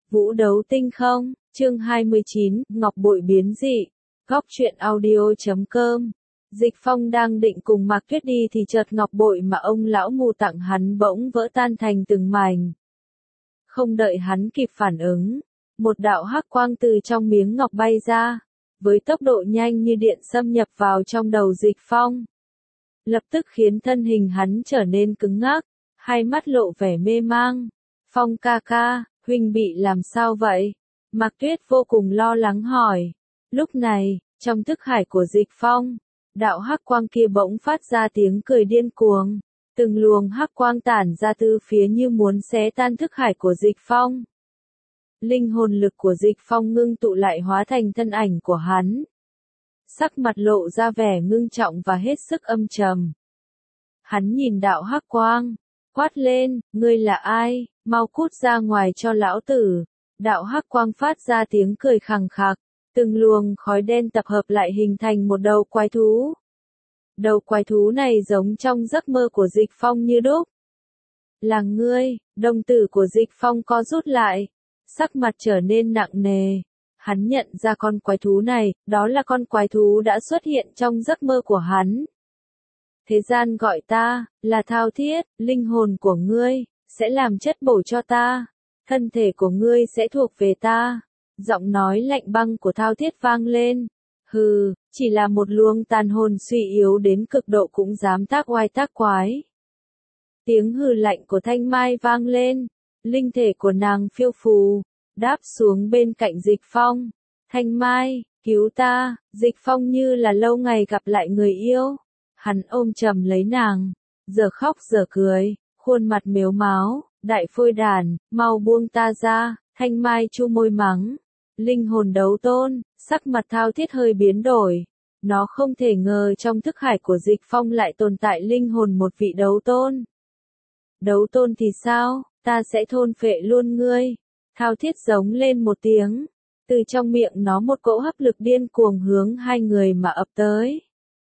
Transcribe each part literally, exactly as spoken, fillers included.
Vũ đấu tinh không, chương hai mươi chín, Ngọc Bội biến dị. Góc truyện audio chấm com. Dịch Phong đang định cùng Mạc Tuyết đi thì chợt ngọc bội mà ông lão mù tặng hắn bỗng vỡ tan thành từng mảnh. Không đợi hắn kịp phản ứng, một đạo hắc quang từ trong miếng ngọc bay ra, với tốc độ nhanh như điện xâm nhập vào trong đầu Dịch Phong. Lập tức khiến thân hình hắn trở nên cứng ngắc, hai mắt lộ vẻ mê mang. Phong ca ca, huynh bị làm sao vậy? Mạc Tuyết vô cùng lo lắng hỏi. Lúc này, trong thức hải của Dịch Phong, đạo hắc quang kia bỗng phát ra tiếng cười điên cuồng. Từng luồng hắc quang tản ra từ phía như muốn xé tan thức hải của Dịch Phong. Linh hồn lực của Dịch Phong ngưng tụ lại hóa thành thân ảnh của hắn. Sắc mặt lộ ra vẻ ngưng trọng và hết sức âm trầm. Hắn nhìn đạo hắc quang, quát lên, ngươi là ai, mau cút ra ngoài cho lão tử. Đạo hắc quang phát ra tiếng cười khằng khặc, từng luồng khói đen tập hợp lại hình thành một đầu quái thú. Đầu quái thú này giống trong giấc mơ của Dịch Phong như đúc. Là ngươi, đồng tử của Dịch Phong co rút lại, sắc mặt trở nên nặng nề. Hắn nhận ra con quái thú này, đó là con quái thú đã xuất hiện trong giấc mơ của hắn. Thế gian gọi ta, là Thao Thiết, linh hồn của ngươi, sẽ làm chất bổ cho ta. Thân thể của ngươi sẽ thuộc về ta. Giọng nói lạnh băng của Thao Thiết vang lên. Hừ, chỉ là một luồng tàn hồn suy yếu đến cực độ cũng dám tác oai tác quái. Tiếng hừ lạnh của Thanh Mai vang lên. Linh thể của nàng phiêu phù, đáp xuống bên cạnh Dịch Phong. Thanh Mai, cứu ta. Dịch Phong như là lâu ngày gặp lại người yêu. Hắn ôm chầm lấy nàng, giờ khóc giờ cười, khuôn mặt mếu máo. Đại phôi đàn, mau buông ta ra. Thanh Mai chu môi mắng. Linh hồn đấu tôn, sắc mặt Thao Thiết hơi biến đổi. Nó không thể ngờ trong thức hải của Dịch Phong lại tồn tại linh hồn một vị đấu tôn. Đấu tôn thì sao, ta sẽ thôn phệ luôn ngươi. Thao Thiết giống lên một tiếng. Từ trong miệng nó một cỗ hấp lực điên cuồng hướng hai người mà ập tới.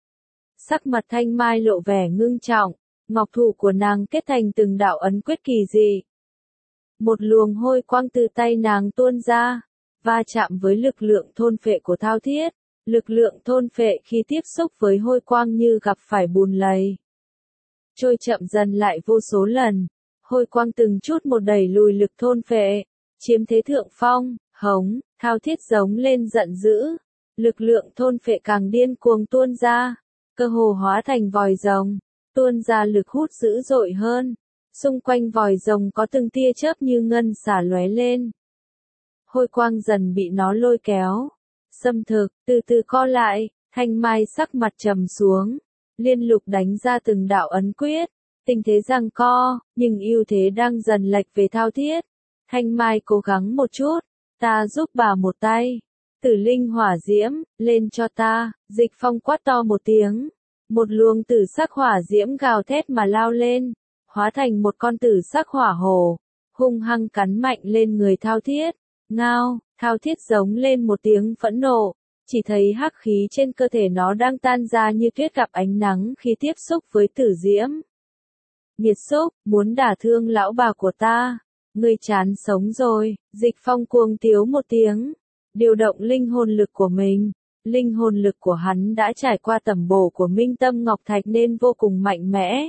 Sắc mặt Thanh Mai lộ vẻ ngưng trọng. Ngọc thủ của nàng kết thành từng đạo ấn quyết kỳ dị. Một luồng hôi quang từ tay nàng tuôn ra, va chạm với lực lượng thôn phệ của Thao Thiết. Lực lượng thôn phệ khi tiếp xúc với hôi quang như gặp phải bùn lầy. Trôi chậm dần lại vô số lần, hôi quang từng chút một đẩy lùi lực thôn phệ, chiếm thế thượng phong, hống, Thao Thiết giống lên giận dữ. Lực lượng thôn phệ càng điên cuồng tuôn ra, cơ hồ hóa thành vòi rồng. Tuôn ra lực hút dữ dội hơn. Xung quanh vòi rồng có từng tia chớp như ngân xả lóe lên. Hôi quang dần bị nó lôi kéo. Xâm thực, từ từ co lại, Thanh Mai sắc mặt trầm xuống. Liên lục đánh ra từng đạo ấn quyết. Tình thế giằng co, nhưng ưu thế đang dần lệch về Thao Thiết. Thanh Mai cố gắng một chút, ta giúp bà một tay. Tử linh hỏa diễm, lên cho ta. Dịch Phong quát to một tiếng. Một luồng tử sắc hỏa diễm gào thét mà lao lên, hóa thành một con tử sắc hỏa hổ, hung hăng cắn mạnh lên người Thao Thiết. Ngao, Thao Thiết giống lên một tiếng phẫn nộ, chỉ thấy hắc khí trên cơ thể nó đang tan ra như tuyết gặp ánh nắng khi tiếp xúc với tử diễm. Nghiệt xúc, muốn đả thương lão bà của ta, ngươi chán sống rồi. Dịch Phong cuồng tiếu một tiếng, điều động linh hồn lực của mình. Linh hồn lực của hắn đã trải qua tẩm bổ của Minh Tâm Ngọc Thạch nên vô cùng mạnh mẽ.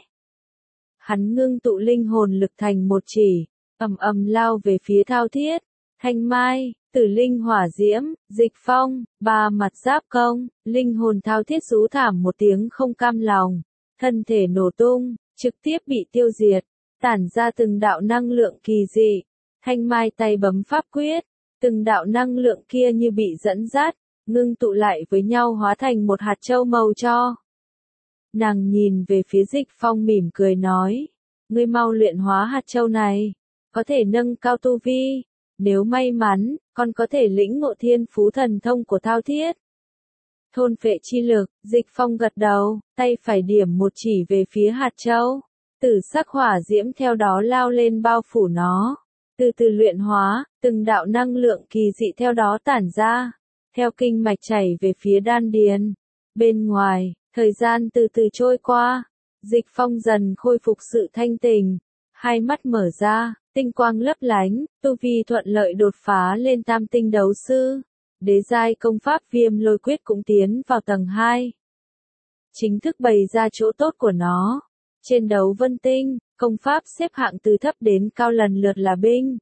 Hắn ngưng tụ linh hồn lực thành một chỉ, ầm ầm lao về phía Thao Thiết. Thanh Mai, Tử linh hỏa diễm, Dịch Phong, ba mặt giáp công. Linh hồn Thao Thiết rú thảm một tiếng không cam lòng, thân thể nổ tung, trực tiếp bị tiêu diệt, tản ra từng đạo năng lượng kỳ dị. Thanh Mai tay bấm pháp quyết, từng đạo năng lượng kia như bị dẫn dắt, ngưng tụ lại với nhau hóa thành một hạt châu màu cho. Nàng nhìn về phía Dịch Phong mỉm cười nói, ngươi mau luyện hóa hạt châu này, có thể nâng cao tu vi, nếu may mắn, còn có thể lĩnh ngộ thiên phú thần thông của Thao Thiết. Thôn phệ chi lực, Dịch Phong gật đầu, tay phải điểm một chỉ về phía hạt châu, tử sắc hỏa diễm theo đó lao lên bao phủ nó, từ từ luyện hóa, từng đạo năng lượng kỳ dị theo đó tản ra. Theo kinh mạch chảy về phía đan điền. Bên ngoài, thời gian từ từ trôi qua. Dịch Phong dần khôi phục sự thanh tỉnh. Hai mắt mở ra, tinh quang lấp lánh, tu vi thuận lợi đột phá lên tam tinh đấu sư. Đế giai công pháp Viêm Lôi Quyết cũng tiến vào tầng hai. Chính thức bày ra chỗ tốt của nó. Trên đấu vân tinh, công pháp xếp hạng từ thấp đến cao lần lượt là binh,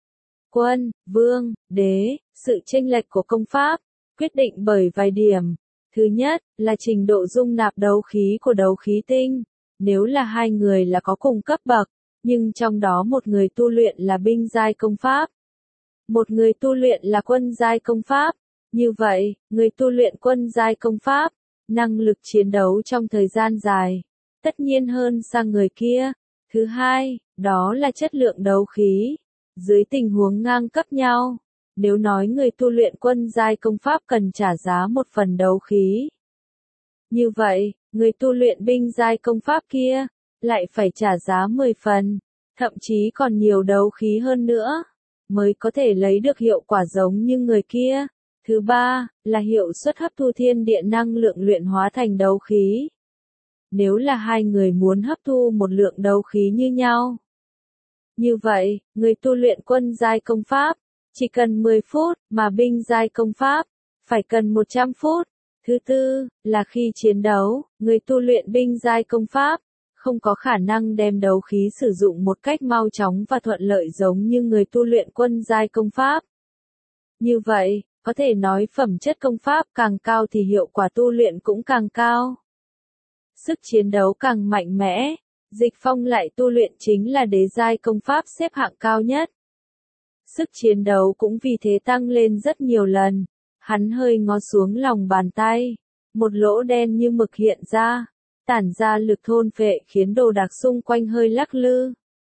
quân, vương, đế. Sự chênh lệch của công pháp quyết định bởi vài điểm. Thứ nhất là trình độ dung nạp đấu khí của đấu khí tinh. Nếu là hai người là có cùng cấp bậc, nhưng trong đó một người tu luyện là binh giai công pháp, một người tu luyện là quân giai công pháp. Như vậy, người tu luyện quân giai công pháp, năng lực chiến đấu trong thời gian dài, tất nhiên hơn sang người kia. Thứ hai, đó là chất lượng đấu khí. Dưới tình huống ngang cấp nhau, nếu nói người tu luyện quân giai công pháp cần trả giá một phần đấu khí, như vậy, người tu luyện binh giai công pháp kia, lại phải trả giá mười phần, thậm chí còn nhiều đấu khí hơn nữa, mới có thể lấy được hiệu quả giống như người kia. Thứ ba, là hiệu suất hấp thu thiên địa năng lượng luyện hóa thành đấu khí. Nếu là hai người muốn hấp thu một lượng đấu khí như nhau, như vậy, người tu luyện quân giai công pháp, chỉ cần mười phút, mà binh giai công pháp, phải cần một trăm phút. Thứ tư, là khi chiến đấu, người tu luyện binh giai công pháp, không có khả năng đem đấu khí sử dụng một cách mau chóng và thuận lợi giống như người tu luyện quân giai công pháp. Như vậy, có thể nói phẩm chất công pháp càng cao thì hiệu quả tu luyện cũng càng cao. Sức chiến đấu càng mạnh mẽ, Dịch Phong lại tu luyện chính là đế giai công pháp xếp hạng cao nhất. Sức chiến đấu cũng vì thế tăng lên rất nhiều lần. Hắn hơi ngó xuống lòng bàn tay, một lỗ đen như mực hiện ra, tản ra lực thôn phệ khiến đồ đạc xung quanh hơi lắc lư.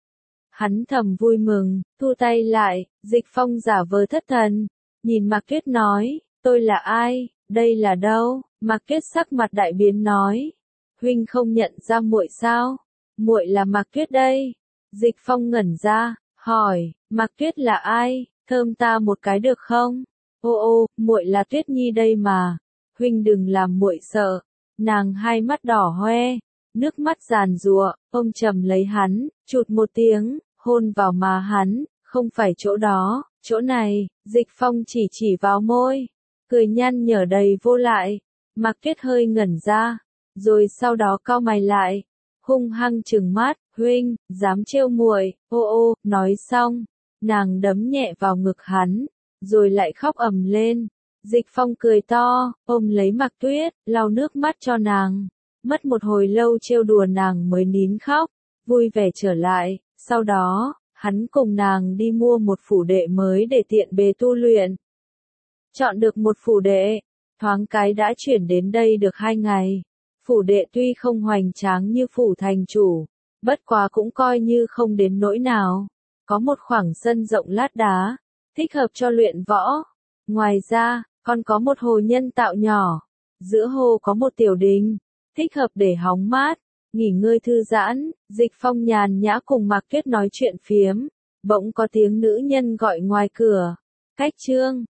Hắn thầm vui mừng, thu tay lại, Dịch Phong giả vờ thất thần, nhìn Mạc Tuyết nói, tôi là ai, đây là đâu? Mạc Tuyết sắc mặt đại biến nói, huynh không nhận ra muội sao? Muội là Mạc Tuyết đây. Dịch Phong ngẩn ra, hỏi, Mạc Tuyết là ai? Thơm ta một cái được không? Ô ô, muội là Tuyết Nhi đây mà. Huynh đừng làm muội sợ. Nàng hai mắt đỏ hoe, nước mắt giàn giụa, ôm chầm lấy hắn, chụt một tiếng, hôn vào má hắn, không phải chỗ đó, chỗ này. Dịch Phong chỉ chỉ vào môi, cười nhăn nhở đầy vô lại. Mạc Tuyết hơi ngẩn ra, rồi sau đó cau mày lại, hung hăng trừng mắt, huynh, dám trêu muội? Ô ô, nói xong, nàng đấm nhẹ vào ngực hắn, rồi lại khóc ầm lên. Dịch Phong cười to, ôm lấy Mạc Tuyết, lau nước mắt cho nàng. Mất một hồi lâu trêu đùa nàng mới nín khóc, vui vẻ trở lại. Sau đó, hắn cùng nàng đi mua một phủ đệ mới để tiện bề tu luyện. Chọn được một phủ đệ, thoáng cái đã chuyển đến đây được hai ngày. Phủ đệ tuy không hoành tráng như phủ thành chủ, bất quá cũng coi như không đến nỗi nào. Có một khoảng sân rộng lát đá, thích hợp cho luyện võ. Ngoài ra, còn có một hồ nhân tạo nhỏ. Giữa hồ có một tiểu đình, thích hợp để hóng mát, nghỉ ngơi thư giãn. Dịch Phong nhàn nhã cùng Mạc Tuyết nói chuyện phiếm, bỗng có tiếng nữ nhân gọi ngoài cửa. Cách Trương,